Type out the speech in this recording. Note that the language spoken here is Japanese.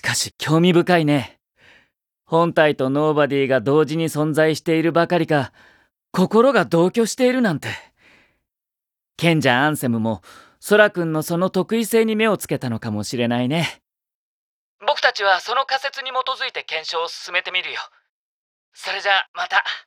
かし興味深いね。本体とノーバディが同時に存在しているばかりか、心が同居しているなんて。賢者アンセムもソラ君のその特異性に目をつけたのかもしれないね。僕たちはその仮説に基づいて検証を進めてみるよ。それじゃあまた。